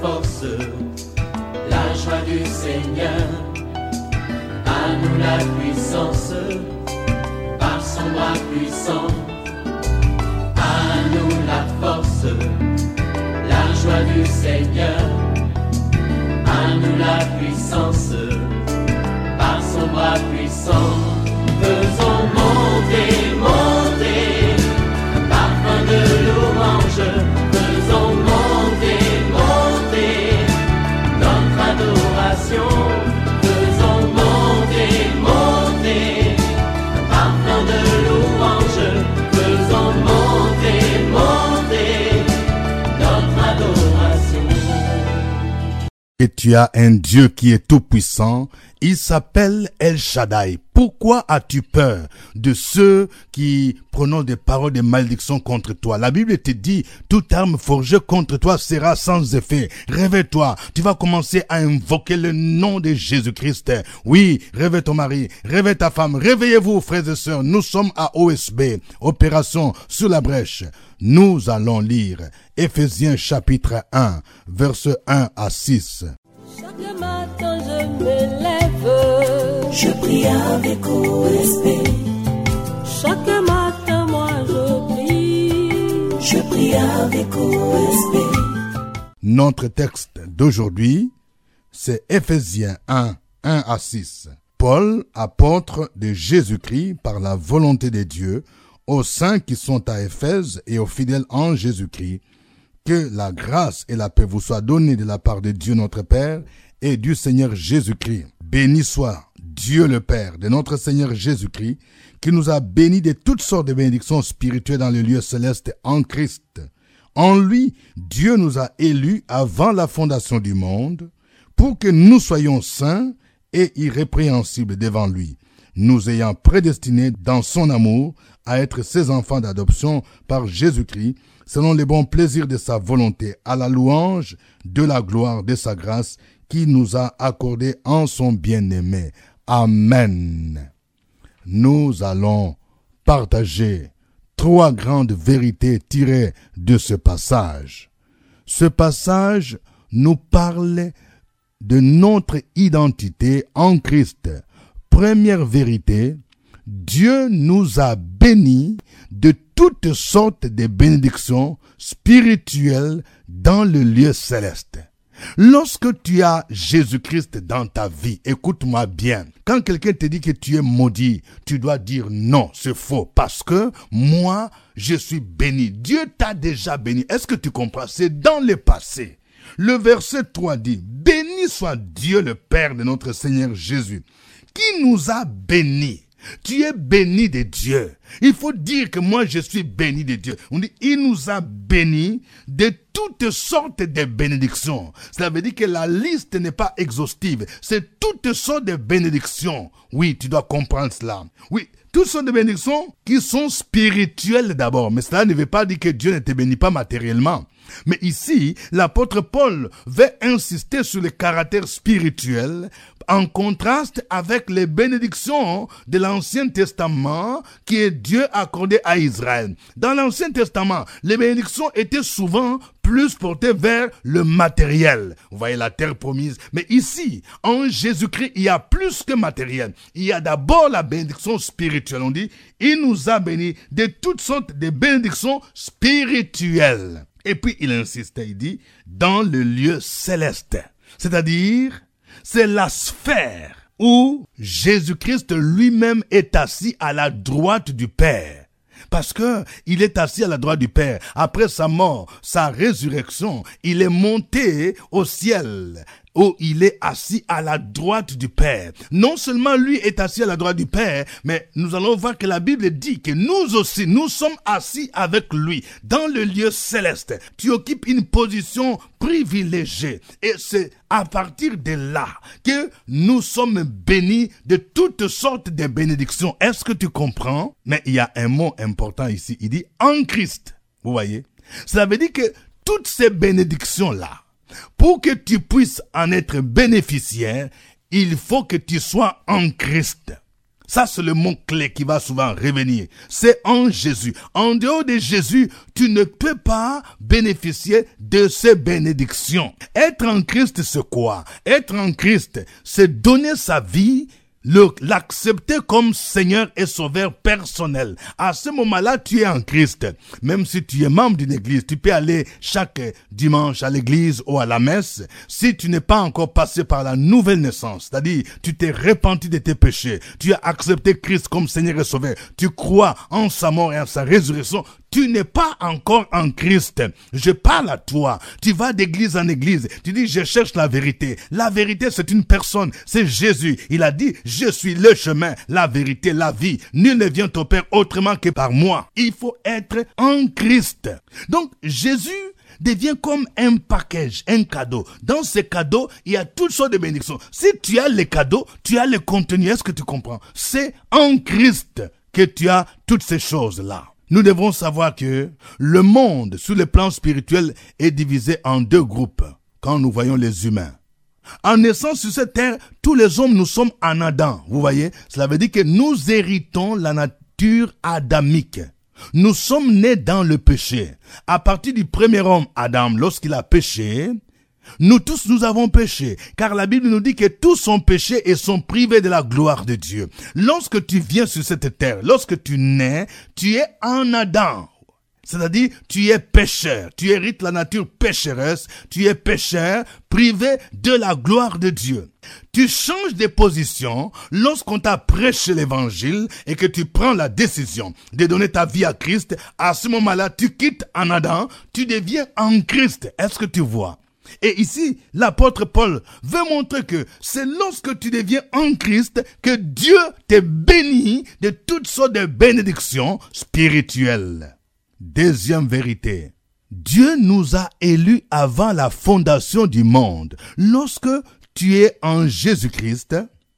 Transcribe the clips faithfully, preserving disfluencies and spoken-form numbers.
force, la joie du Seigneur. À nous la puissance, par son bras puissant. À nous la force, la joie du Seigneur. À nous la puissance, par son bras puissant. Faisons monter, monter, parfum de louange. Faisons monter, monter, notre adoration. Faisons monter, monter, parfum de louange. Faisons monter, monter, notre adoration. Et tu as un Dieu qui est tout puissant, il s'appelle El Shaddai. Pourquoi as-tu peur de ceux qui prononcent des paroles de malédiction contre toi? La Bible te dit, toute arme forgée contre toi sera sans effet. Réveille-toi, tu vas commencer à invoquer le nom de Jésus-Christ. Oui, réveille ton mari, réveille ta femme, réveillez-vous frères et sœurs, nous sommes à O S B, opération sur la brèche. Nous allons lire Éphésiens chapitre un, versets un à six. Chaque matin je me lève, je prie avec O S B. Chaque matin moi je prie, je prie avec O S B. Notre texte d'aujourd'hui, c'est Éphésiens un, un à six. Paul, apôtre de Jésus-Christ par la volonté de Dieu, aux saints qui sont à Éphèse et aux fidèles en Jésus-Christ, que la grâce et la paix vous soient données de la part de Dieu notre Père et du Seigneur Jésus-Christ. Béni soit Dieu le Père de notre Seigneur Jésus-Christ, qui nous a bénis de toutes sortes de bénédictions spirituelles dans les lieux célestes en Christ. En lui, Dieu nous a élus avant la fondation du monde, pour que nous soyons saints et irrépréhensibles devant lui, nous ayant prédestinés dans son amour à être ses enfants d'adoption par Jésus-Christ, selon les bons plaisirs de sa volonté, à la louange de la gloire de sa grâce qui nous a accordé en son bien-aimé. Amen. Nous allons partager trois grandes vérités tirées de ce passage. Ce passage nous parle de notre identité en Christ. Première vérité, Dieu nous a bénis de toutes sortes de bénédictions spirituelles dans le lieu céleste. Lorsque tu as Jésus-Christ dans ta vie, écoute-moi bien. Quand quelqu'un te dit que tu es maudit, tu dois dire non, c'est faux. Parce que moi, je suis béni. Dieu t'a déjà béni. Est-ce que tu comprends? C'est dans le passé. Le verset trois dit, béni soit Dieu le Père de notre Seigneur Jésus, qui nous a bénis. Tu es béni de Dieu. Il faut dire que moi je suis béni de Dieu. On dit, il nous a bénis de toutes sortes de bénédictions. Cela veut dire que la liste n'est pas exhaustive. C'est toutes sortes de bénédictions. Oui, tu dois comprendre cela. Oui, toutes sortes de bénédictions qui sont spirituelles d'abord. Mais cela ne veut pas dire que Dieu ne te bénit pas matériellement. Mais ici, l'apôtre Paul veut insister sur le caractère spirituel en contraste avec les bénédictions de l'Ancien Testament que Dieu accordait à Israël. Dans l'Ancien Testament, les bénédictions étaient souvent plus portées vers le matériel. Vous voyez la terre promise. Mais ici, en Jésus-Christ, il y a plus que matériel. Il y a d'abord la bénédiction spirituelle. On dit, il nous a bénis de toutes sortes de bénédictions spirituelles. Et puis il insiste, il dit, dans le lieu céleste. C'est-à-dire, c'est la sphère où Jésus-Christ lui-même est assis à la droite du Père. Parce que il est assis à la droite du Père. Après sa mort, sa résurrection, il est monté au ciel, où il est assis à la droite du Père. Non seulement lui est assis à la droite du Père, mais nous allons voir que la Bible dit que nous aussi, nous sommes assis avec lui dans le lieu céleste. Tu occupes une position privilégiée. Et c'est à partir de là que nous sommes bénis de toutes sortes de bénédictions. Est-ce que tu comprends? Mais il y a un mot important ici. Il dit en Christ. Vous voyez? Cela veut dire que toutes ces bénédictions-là, pour que tu puisses en être bénéficiaire, il faut que tu sois en Christ. Ça, c'est le mot-clé qui va souvent revenir. C'est en Jésus. En dehors de Jésus, tu ne peux pas bénéficier de ces bénédictions. Être en Christ, c'est quoi? Être en Christ, c'est donner sa vie, le, l'accepter comme Seigneur et Sauveur personnel. À ce moment-là, tu es en Christ. Même si tu es membre d'une église, tu peux aller chaque dimanche à l'église ou à la messe. Si tu n'es pas encore passé par la nouvelle naissance, c'est-à-dire tu t'es repenti de tes péchés, tu as accepté Christ comme Seigneur et Sauveur, tu crois en sa mort et en sa résurrection, tu n'es pas encore en Christ. Je parle à toi. Tu vas d'église en église. Tu dis, je cherche la vérité. La vérité, c'est une personne. C'est Jésus. Il a dit, je suis le chemin, la vérité, la vie. Nul ne vient au Père autrement que par moi. Il faut être en Christ. Donc, Jésus devient comme un package, un cadeau. Dans ce cadeau, il y a toutes sortes de bénédictions. Si tu as les cadeaux, tu as le contenu. Est-ce que tu comprends? C'est en Christ que tu as toutes ces choses-là. Nous devons savoir que le monde, sur le plan spirituel, est divisé en deux groupes quand nous voyons les humains. En naissant sur cette terre, tous les hommes, nous sommes en Adam. Vous voyez? Cela veut dire que nous héritons la nature adamique. Nous sommes nés dans le péché. À partir du premier homme, Adam, lorsqu'il a péché, nous tous, nous avons péché, car la Bible nous dit que tous ont péché et sont privés de la gloire de Dieu. Lorsque tu viens sur cette terre, lorsque tu nais, tu es en Adam. C'est-à-dire, tu es pécheur, tu hérites la nature pécheresse, tu es pécheur, privé de la gloire de Dieu. Tu changes de position lorsqu'on t'a prêché l'évangile et que tu prends la décision de donner ta vie à Christ. À ce moment-là, tu quittes en Adam, tu deviens en Christ. Est-ce que tu vois? Et ici, l'apôtre Paul veut montrer que c'est lorsque tu deviens en Christ que Dieu te bénit de toutes sortes de bénédictions spirituelles. Deuxième vérité, Dieu nous a élus avant la fondation du monde. Lorsque tu es en Jésus-Christ,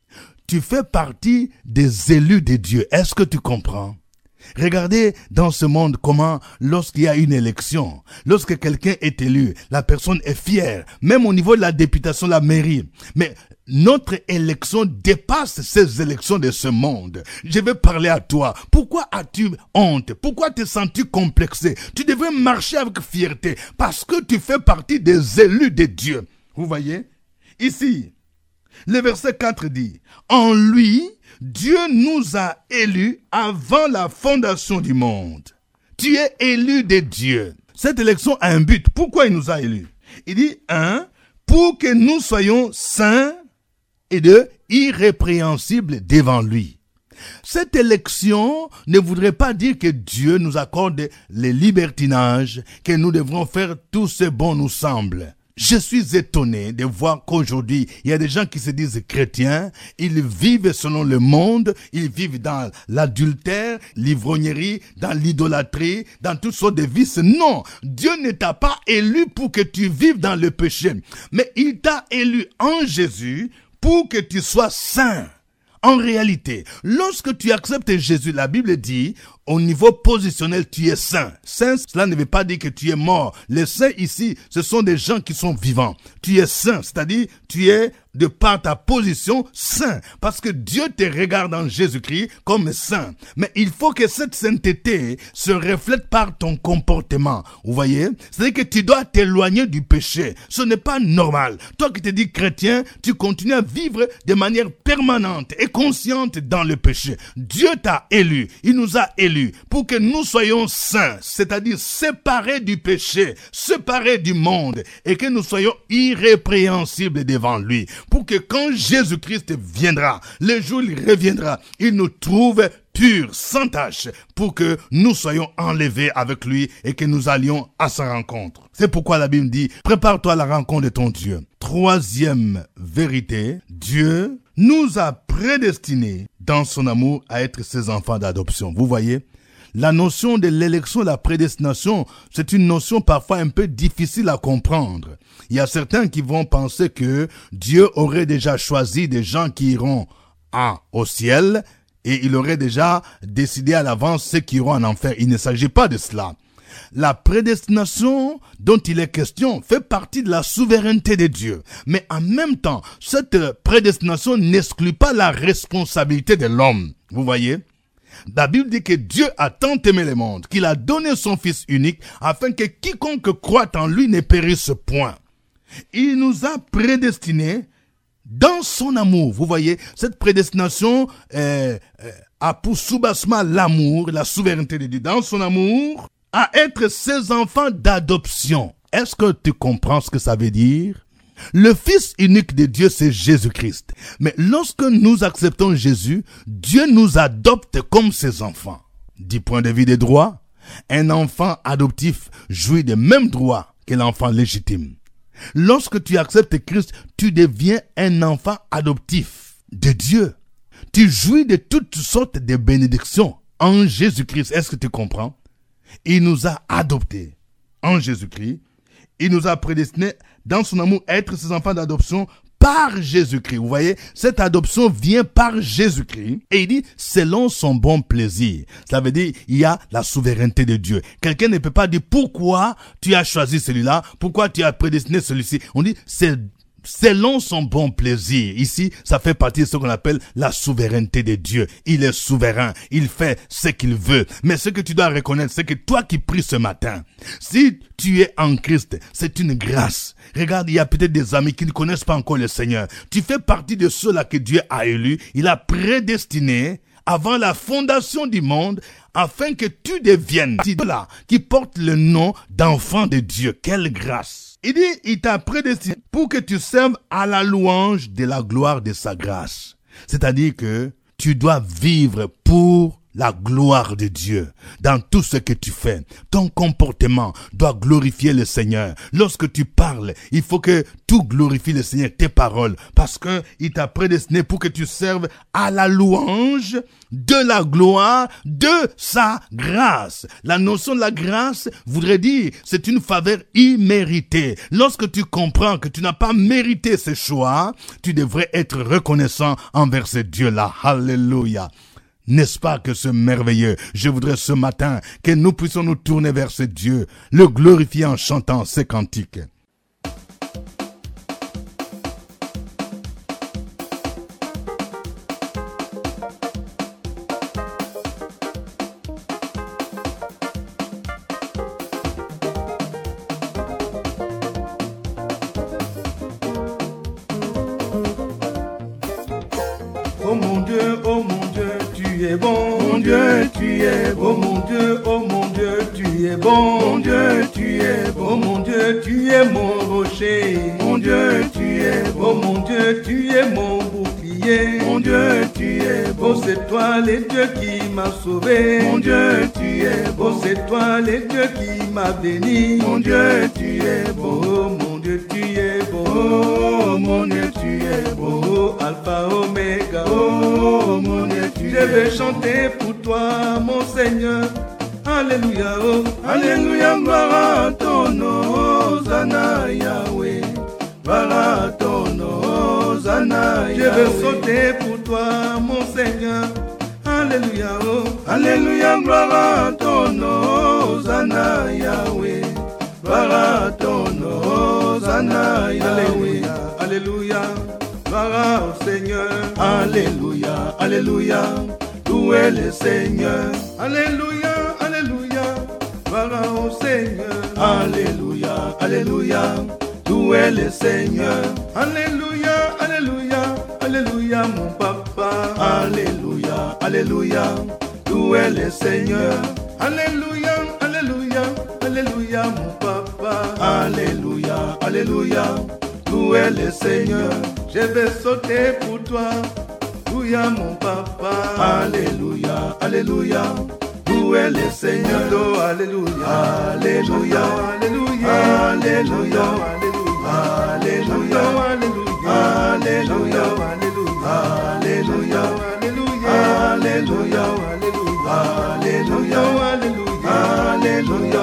tu fais partie des élus de Dieu. Est-ce que tu comprends? Regardez dans ce monde comment, lorsqu'il y a une élection, lorsque quelqu'un est élu, la personne est fière, même au niveau de la députation, la mairie. Mais notre élection dépasse ces élections de ce monde. Je vais parler à toi. Pourquoi as-tu honte? Pourquoi te sens-tu complexé? Tu devrais marcher avec fierté parce que tu fais partie des élus de Dieu. Vous voyez? Ici, le verset quatre dit, « En lui, Dieu nous a élus avant la fondation du monde. » Tu es élu de Dieu. Cette élection a un but. Pourquoi il nous a élus? Il dit, un, pour que nous soyons saints et de irrépréhensibles devant lui. Cette élection ne voudrait pas dire que Dieu nous accorde les libertinages, que nous devrons faire tout ce bon nous semble. Je suis étonné de voir qu'aujourd'hui, il y a des gens qui se disent chrétiens, ils vivent selon le monde, ils vivent dans l'adultère, l'ivrognerie, dans l'idolâtrie, dans toutes sortes de vices. Non, Dieu ne t'a pas élu pour que tu vives dans le péché, mais il t'a élu en Jésus pour que tu sois saint. En réalité, lorsque tu acceptes Jésus, la Bible dit, au niveau positionnel, tu es saint. Saint, cela ne veut pas dire que tu es mort. Les saints ici, ce sont des gens qui sont vivants. Tu es saint, c'est-à-dire, tu es de par ta position saint. Parce que Dieu te regarde en Jésus-Christ comme saint. Mais il faut que cette sainteté se reflète par ton comportement. Vous voyez? C'est-à-dire que tu dois t'éloigner du péché. Ce n'est pas normal. Toi qui te dis chrétien, tu continues à vivre de manière permanente et consciente dans le péché. Dieu t'a élu. Il nous a élus pour que nous soyons saints, c'est-à-dire séparés du péché, séparés du monde, et que nous soyons irrépréhensibles devant lui, pour que quand Jésus-Christ viendra, le jour où il reviendra, il nous trouve purs, sans tache, pour que nous soyons enlevés avec lui et que nous allions à sa rencontre. C'est pourquoi la Bible dit, prépare-toi à la rencontre de ton Dieu. Troisième vérité, Dieu nous a prédestinés dans son amour à être ses enfants d'adoption. Vous voyez, la notion de l'élection, la prédestination, c'est une notion parfois un peu difficile à comprendre. Il y a certains qui vont penser que Dieu aurait déjà choisi des gens qui iront à, au ciel et il aurait déjà décidé à l'avance ceux qui iront en enfer. Il ne s'agit pas de cela. La prédestination dont il est question fait partie de la souveraineté de Dieu. Mais en même temps, cette prédestination n'exclut pas la responsabilité de l'homme. Vous voyez? La Bible dit que Dieu a tant aimé le monde qu'il a donné son Fils unique afin que quiconque croit en lui ne périsse point. Il nous a prédestinés dans son amour. Vous voyez, cette prédestination euh, euh, a pour soubassement l'amour, la souveraineté de Dieu dans son amour, à être ses enfants d'adoption. Est-ce que tu comprends ce que ça veut dire? Le Fils unique de Dieu, c'est Jésus-Christ. Mais lorsque nous acceptons Jésus, Dieu nous adopte comme ses enfants. Du point de vue des droits, un enfant adoptif jouit des mêmes droits que l'enfant légitime. Lorsque tu acceptes Christ, tu deviens un enfant adoptif de Dieu. Tu jouis de toutes sortes de bénédictions en Jésus-Christ. Est-ce que tu comprends? Il nous a adoptés en Jésus-Christ. Il nous a prédestinés dans son amour à être ses enfants d'adoption par Jésus-Christ. Vous voyez, cette adoption vient par Jésus-Christ. Et il dit, selon son bon plaisir. Ça veut dire, il y a la souveraineté de Dieu. Quelqu'un ne peut pas dire pourquoi tu as choisi celui-là, pourquoi tu as prédestiné celui-ci. On dit, c'est selon son bon plaisir. Ici, ça fait partie de ce qu'on appelle la souveraineté de Dieu. Il est souverain. Il fait ce qu'il veut. Mais ce que tu dois reconnaître, c'est que toi qui pries ce matin, si tu es en Christ, c'est une grâce. Regarde, il y a peut-être des amis qui ne connaissent pas encore le Seigneur. Tu fais partie de ceux-là que Dieu a élus. Il a prédestiné avant la fondation du monde, afin que tu deviennes là qui porte le nom d'enfant de Dieu. Quelle grâce! Il dit, il t'a prédestiné pour que tu serves à la louange de la gloire de sa grâce. C'est-à-dire que tu dois vivre pour la gloire de Dieu dans tout ce que tu fais. Ton comportement doit glorifier le Seigneur. Lorsque tu parles, il faut que tout glorifie le Seigneur, tes paroles, parce que il t'a prédestiné pour que tu serves à la louange de la gloire de sa grâce. La notion de la grâce voudrait dire, c'est une faveur imméritée. Lorsque tu comprends que tu n'as pas mérité ce choix, tu devrais être reconnaissant envers ce Dieu-là. Alléluia. N'est-ce pas que c'est merveilleux? Je voudrais ce matin que nous puissions nous tourner vers ce Dieu, le glorifier en chantant ces cantiques. Oh mon Dieu, oh mon Dieu, tu es bon, mon Dieu, tu es bon, oh mon Dieu, oh mon Dieu, tu es bon, mon Dieu, tu es bon, oh mon Dieu, tu es mon rocher, mon Dieu, tu es bon, oh mon Dieu, tu es mon bouclier, mon Dieu, tu es bon, c'est toi le Dieu qui m'a sauvé, mon Dieu, tu es bon, c'est toi le Dieu qui m'a béni, mon Dieu, tu es bon, oh mon Dieu, tu es bon, oh mon Dieu, tu es bon, oh Alpha, Oméga, oh mon Dieu, tu es bon. Je vais chanter pour toi, mon Seigneur. Alléluia, oh, Alléluia, gloire à ton nom, Hosanna Yahweh, gloire à ton nom, Hosanna Yahweh. Je vais sauter pour toi, mon Seigneur. Alléluia, oh, Alléluia, gloire à ton nom, Hosanna Yahweh, gloire à ton nom, Hosanna Yahweh. Alléluia, gloire au Seigneur. Alléluia, Alléluia, louez le Seigneur. Alléluia, Alléluia, gloire au Seigneur. Alléluia, Alléluia, louez le Seigneur. Alléluia, Alléluia, Alléluia, mon papa. Alléluia, Alléluia, louez le Seigneur. Alléluia, Alléluia, Alléluia, mon papa. Alléluia, Alléluia, louez le Seigneur. Je vais sauter pour toi. Alléluia, mon papa. Alléluia, Alléluia, louez le Seigneur. Alléluia, Alléluia, Alléluia, Alléluia, Alléluia, Alléluia, Alléluia, Alléluia, Alléluia, Alléluia, Alléluia, Alléluia,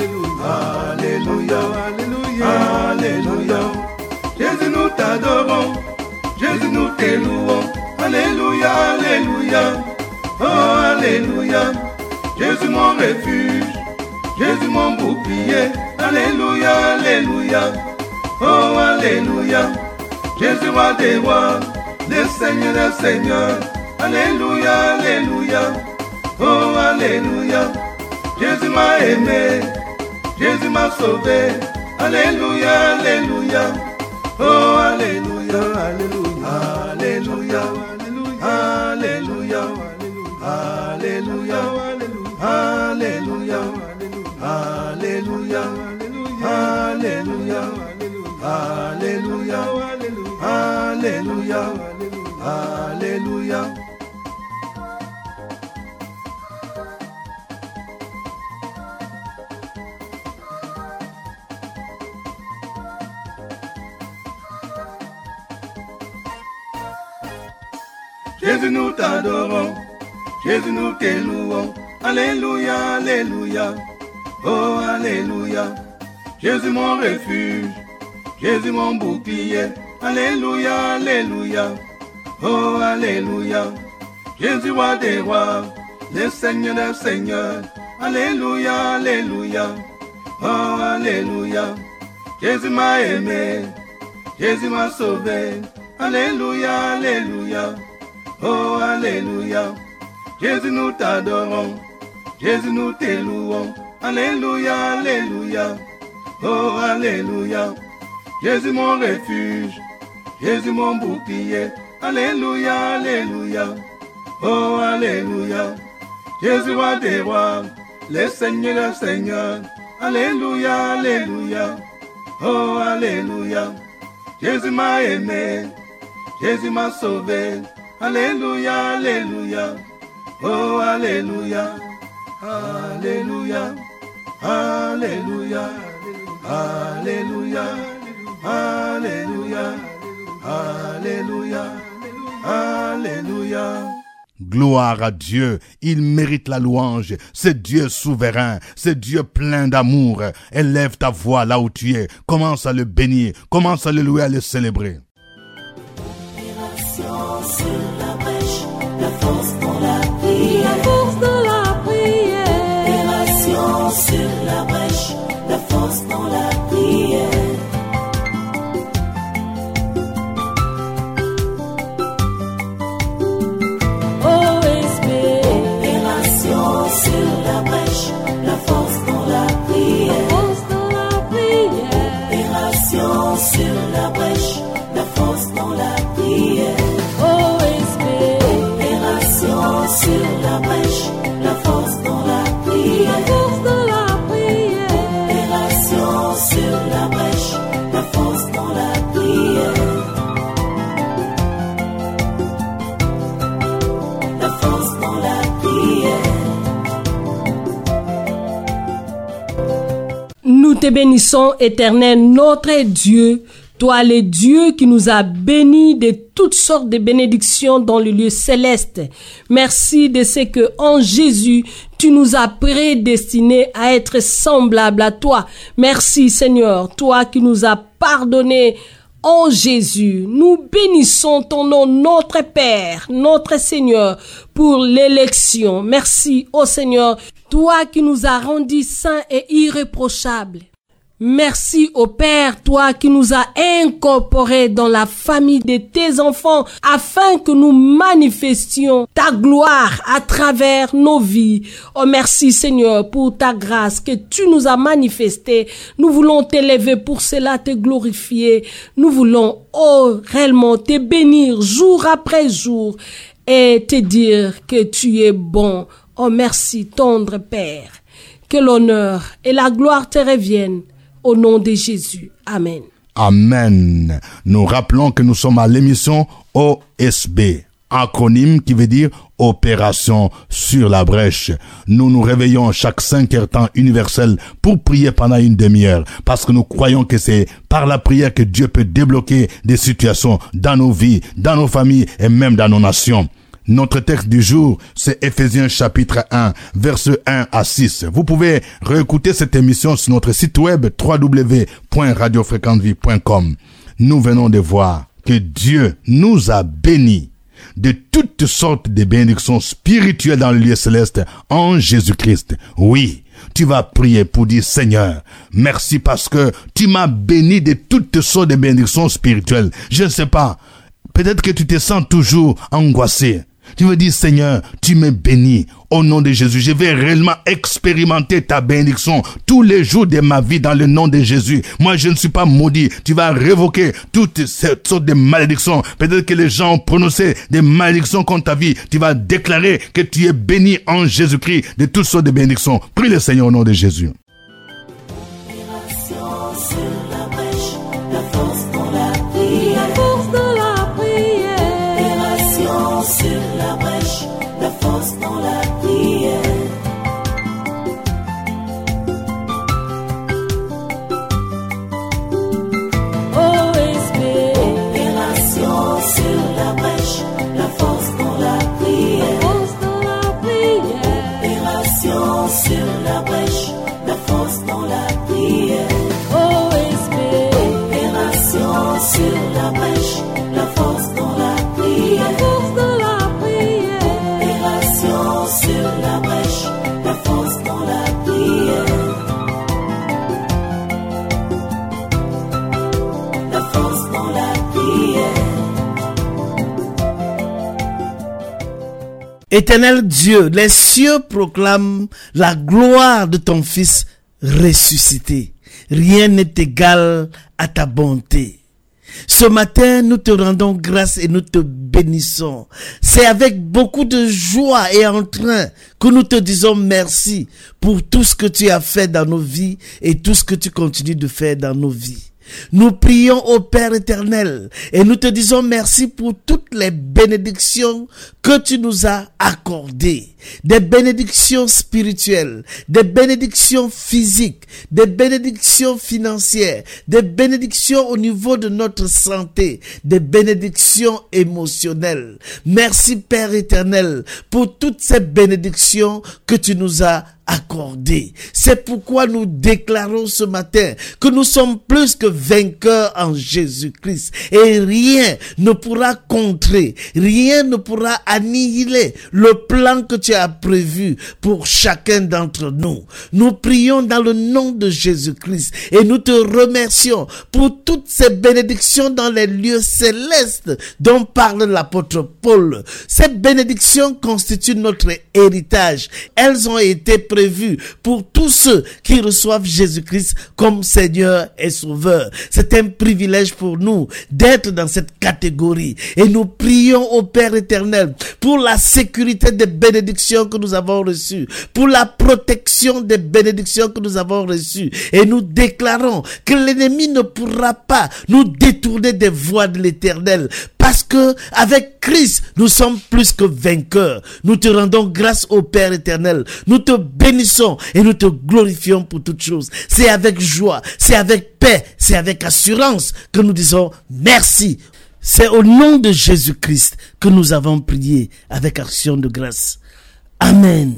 Alléluia, Alléluia, Alléluia. Jésus, nous t'adorons, Jésus, nous t'élouons. Alléluia, Alléluia, oh Alléluia. Jésus mon refuge, Jésus mon bouclier, alléluia, alléluia, oh alléluia. Jésus roi des rois, le Seigneur des seigneurs, alléluia, alléluia, oh alléluia. Jésus m'a aimé, Jésus m'a sauvé, alléluia, alléluia, oh alléluia, alléluia, alléluia, alléluia, alléluia, alléluia, alléluia, alléluia, alléluia, alléluia, alléluia. Jésus nous t'adorons, Jésus nous t'élouons, alléluia, alléluia, oh alléluia. Jésus mon refuge, Jésus mon bouclier, alléluia, alléluia, oh alléluia. Jésus roi des rois, le Seigneur des seigneurs, alléluia, alléluia, oh alléluia. Jésus m'a aimé, Jésus m'a sauvé, alléluia, alléluia, oh alléluia. Jésus nous t'adorons, Jésus nous t'élouons, alléluia, alléluia, oh alléluia. Jésus mon refuge, Jésus mon bouclier, alléluia, alléluia, oh alléluia. Jésus roi des rois, le Seigneur des seigneurs, alléluia, alléluia, oh alléluia. Jésus m'a aimé, Jésus m'a sauvé, alléluia, alléluia, oh alléluia, alléluia, alléluia, alléluia, alléluia, alléluia, alléluia. Gloire à Dieu, il mérite la louange, c'est Dieu souverain, c'est Dieu plein d'amour. Élève ta voix là où tu es, commence à le bénir, commence à le louer, à le célébrer. Sur la brèche, la force dans la prière. La force dans la prière. Opération sur la brèche, la force dans la prière. O S B. Opération sur la brèche, la force dans la prière. La force dans la prière. Opération sur la brèche, la force dans la prière. O S B. Opération sur la brèche, la force dans la prière. La force dans la prière. Opération sur la brèche, la force dans la prière. La force dans la prière. Nous te bénissons, Éternel, notre Dieu, toi le Dieu qui nous a bénis de toutes sortes de bénédictions dans le lieu céleste. Merci de ce que en Jésus, tu nous as prédestinés à être semblables à toi. Merci Seigneur, toi qui nous as pardonné en Jésus. Nous bénissons ton nom, notre Père, notre Seigneur, pour l'élection. Merci, ô Seigneur, toi qui nous as rendus saints et irréprochables. Merci au Père, toi qui nous as incorporés dans la famille de tes enfants afin que nous manifestions ta gloire à travers nos vies. Oh merci Seigneur pour ta grâce que tu nous as manifestée. Nous voulons t'élever pour cela, te glorifier. Nous voulons oh réellement te bénir jour après jour et te dire que tu es bon. Oh merci tendre Père. Que l'honneur et la gloire te reviennent. Au nom de Jésus. Amen. Amen. Nous rappelons que nous sommes à l'émission O S B, acronyme qui veut dire Opération sur la brèche. Nous nous réveillons chaque cinq heures temps universel pour prier pendant une demi-heure parce que nous croyons que c'est par la prière que Dieu peut débloquer des situations dans nos vies, dans nos familles et même dans nos nations. Notre texte du jour, c'est Ephésiens chapitre un, versets un à six. Vous pouvez réécouter cette émission sur notre site web w w w point radio fréquente vie point com. Nous venons de voir que Dieu nous a bénis de toutes sortes de bénédictions spirituelles dans le lieu céleste en Jésus-Christ. Oui, tu vas prier pour dire, Seigneur, merci parce que tu m'as béni de toutes sortes de bénédictions spirituelles. Je ne sais pas, peut-être que tu te sens toujours angoissé. Tu veux dire, Seigneur, tu me bénis. Au nom de Jésus, je vais réellement expérimenter ta bénédiction tous les jours de ma vie dans le nom de Jésus. Moi, je ne suis pas maudit. Tu vas révoquer toutes ces sortes de malédictions. Peut-être que les gens ont prononcé des malédictions contre ta vie. Tu vas déclarer que tu es béni en Jésus-Christ de toutes sortes de bénédictions. Prie le Seigneur au nom de Jésus. Sur la brèche, la force dans la prière. Oh, esprit. Opération sur la brèche, la force dans la prière. Force dans la prière. Opération sur la brèche, la force dans la prière. Oh, esprit. Opération sur la brèche, la force dans la prière. Sur la brèche, la force dans la prière. La force dans la prière. Éternel Dieu, les cieux proclament la gloire de ton Fils ressuscité. Rien n'est égal à ta bonté. Ce matin, nous te rendons grâce et nous te bénissons. C'est avec beaucoup de joie et entrain que nous te disons merci pour tout ce que tu as fait dans nos vies et tout ce que tu continues de faire dans nos vies. Nous prions au Père éternel et nous te disons merci pour toutes les bénédictions que tu nous as accordées. Des bénédictions spirituelles, des bénédictions physiques, des bénédictions financières, des bénédictions au niveau de notre santé, des bénédictions émotionnelles. Merci Père éternel pour toutes ces bénédictions que tu nous as accordées. C'est pourquoi nous déclarons ce matin que nous sommes plus que vainqueurs en Jésus-Christ et rien ne pourra contrer, rien ne pourra annihiler le plan que tu as prévu pour chacun d'entre nous. Nous prions dans le nom de Jésus-Christ et nous te remercions pour toutes ces bénédictions dans les lieux célestes dont parle l'apôtre Paul. Ces bénédictions constituent notre héritage. Elles ont été prévues pour tous ceux qui reçoivent Jésus-Christ comme Seigneur et Sauveur. C'est un privilège pour nous d'être dans cette catégorie et nous prions au Père éternel pour la sécurité des bénédictions que nous avons reçues, pour la protection des bénédictions que nous avons reçues et nous déclarons que l'ennemi ne pourra pas nous détourner des voies de l'Éternel parce que avec Christ nous sommes plus que vainqueurs. Nous te rendons grâce au Père éternel, nous te bénissons et nous te glorifions pour toutes choses. C'est avec joie, c'est avec paix, c'est avec assurance que nous disons merci. C'est au nom de Jésus-Christ que nous avons prié avec action de grâce. Amen.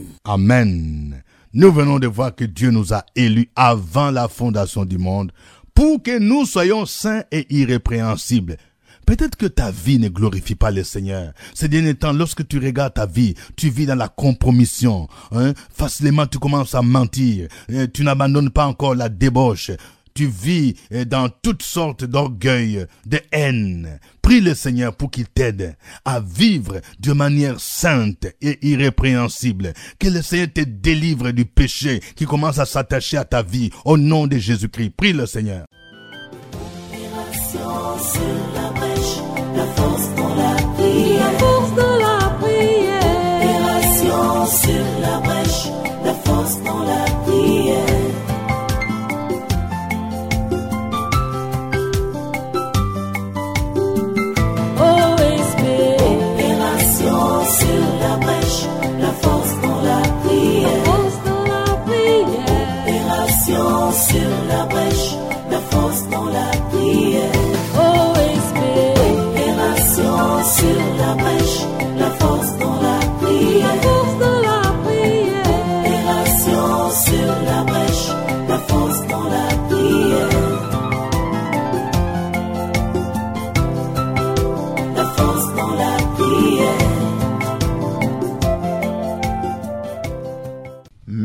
Amen. Nous venons de voir que Dieu nous a élus avant la fondation du monde pour que nous soyons saints et irrépréhensibles. Peut-être que ta vie ne glorifie pas le Seigneur. Ces derniers temps, lorsque tu regardes ta vie, tu vis dans la compromission. Hein? Facilement, tu commences à mentir. Tu n'abandonnes pas encore la débauche. Tu vis dans toutes sortes d'orgueil, de haine. Prie le Seigneur pour qu'il t'aide à vivre de manière sainte et irrépréhensible. Que le Seigneur te délivre du péché qui commence à s'attacher à ta vie. Au nom de Jésus-Christ, prie le Seigneur. Sur la brèche, la force dans la prière. La force dans la prière. Opération sur la brèche, la force dans la prière. Oh esprit. Opération sur la brèche, la force dans la prière. La force dans la prière. Opération sur la brèche, la force dans la prière. Oh esprit. Opération sur la brèche,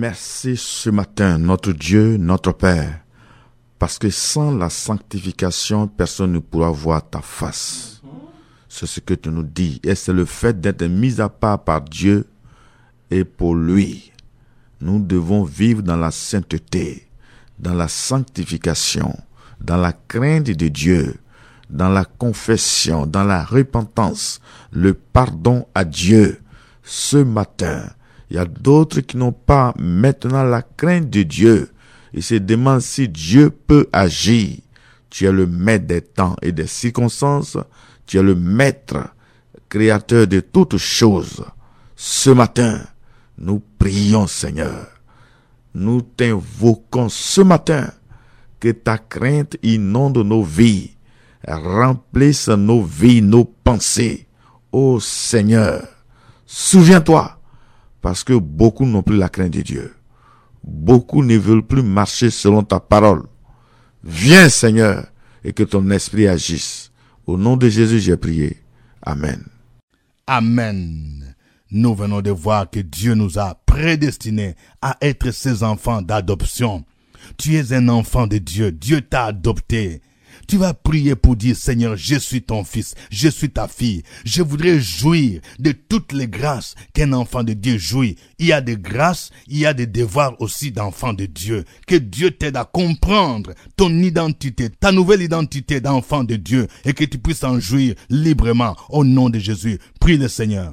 Merci ce matin, notre Dieu, notre Père, parce que sans la sanctification, personne ne pourra voir ta face. C'est ce que tu nous dis, et c'est le fait d'être mis à part par Dieu et pour lui. Nous devons vivre dans la sainteté, dans la sanctification, dans la crainte de Dieu, dans la confession, dans la repentance, le pardon à Dieu. Ce matin, il y a d'autres qui n'ont pas maintenant la crainte de Dieu. Ils se demandent si Dieu peut agir. Tu es le maître des temps et des circonstances. Tu es le maître, créateur de toutes choses. Ce matin, nous prions, Seigneur. Nous t'invoquons ce matin que ta crainte inonde nos vies, remplisse nos vies, nos pensées. Ô Seigneur, souviens-toi, parce que beaucoup n'ont plus la crainte de Dieu. Beaucoup ne veulent plus marcher selon ta parole. Viens, Seigneur, et que ton esprit agisse. Au nom de Jésus, j'ai prié. Amen. Amen. Nous venons de voir que Dieu nous a prédestinés à être ses enfants d'adoption. Tu es un enfant de Dieu. Dieu t'a adopté. Tu vas prier pour dire, Seigneur, je suis ton fils, je suis ta fille. Je voudrais jouir de toutes les grâces qu'un enfant de Dieu jouit. Il y a des grâces, il y a des devoirs aussi d'enfant de Dieu. Que Dieu t'aide à comprendre ton identité, ta nouvelle identité d'enfant de Dieu, et que tu puisses en jouir librement au nom de Jésus. Prie le Seigneur.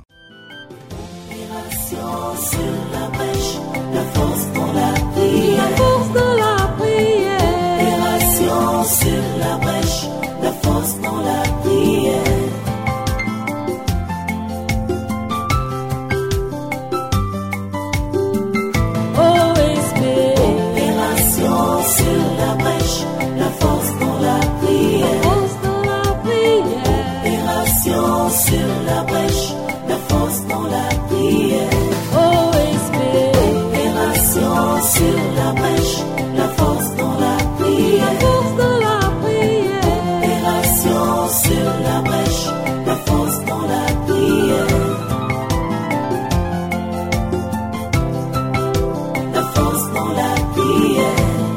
Sur la brèche, la force dans la prière, la force dans la prière. Opération sur la brèche, la force dans la prière. O S B. Opération sur la brèche, la force dans la prière, force dans la prière. Opération sur la brèche, la force dans la prière. Sur la brèche, la force dans la prière, la force dans la prière. Opération sur la brèche, la force dans la prière, la force dans la prière.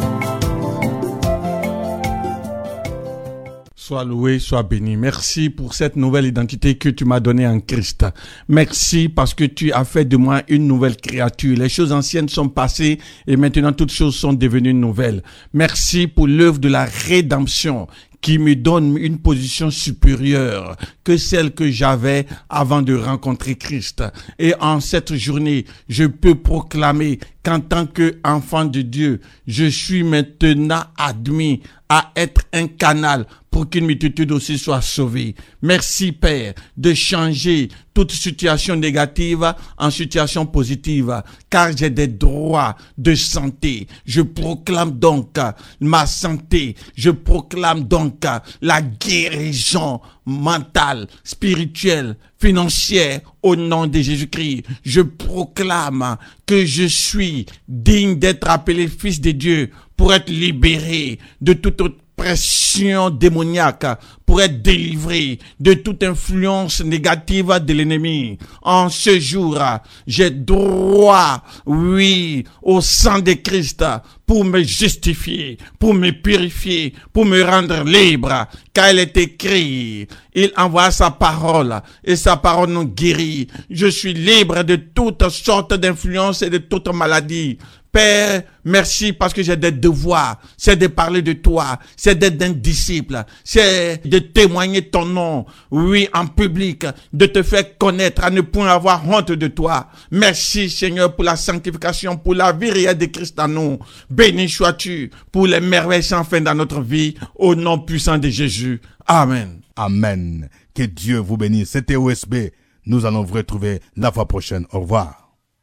Sois loué, sois béni. Merci pour cette nouvelle identité que tu m'as donnée en Christ. Merci parce que tu as fait de moi une nouvelle créature. Les choses anciennes sont passées et maintenant toutes choses sont devenues nouvelles. Merci pour l'œuvre de la rédemption qui me donne une position supérieure que celle que j'avais avant de rencontrer Christ. Et en cette journée, je peux proclamer qu'en tant qu'enfant de Dieu, je suis maintenant admis à être un canal pour qu'une multitude aussi soit sauvée. Merci Père de changer toute situation négative en situation positive, car j'ai des droits de santé. Je proclame donc ma santé. Je proclame donc la guérison mentale, spirituelle, financière au nom de Jésus-Christ. Je proclame que je suis digne d'être appelé fils de Dieu pour être libéré de toute autre pression démoniaque, pour être délivré de toute influence négative de l'ennemi. En ce jour, j'ai droit, oui, au sang de Christ pour me justifier, pour me purifier, pour me rendre libre. Car il est écrit, il envoie sa parole et sa parole nous guérit. Je suis libre de toutes sortes d'influences et de toutes maladies. Père, merci parce que j'ai des devoirs, c'est de parler de toi, c'est d'être un disciple, c'est de témoigner ton nom, oui, en public, de te faire connaître, à ne point avoir honte de toi. Merci Seigneur pour la sanctification, pour la vie réelle de Christ en nous. Béni sois-tu pour les merveilles sans fin dans notre vie, au nom puissant de Jésus. Amen. Amen. Que Dieu vous bénisse. C'était O S B. Nous allons vous retrouver la fois prochaine. Au revoir.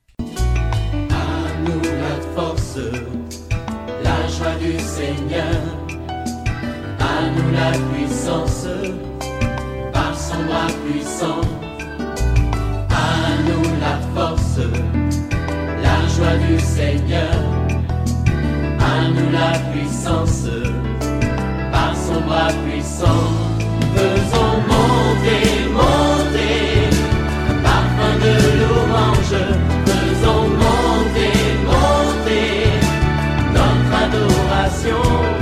La joie du Seigneur, à nous la puissance, par son bras puissant, à nous la force, la joie du Seigneur, à nous la puissance, par son bras puissant, faisons monter, monter, parfum de louange, faisons monter, monter. opération.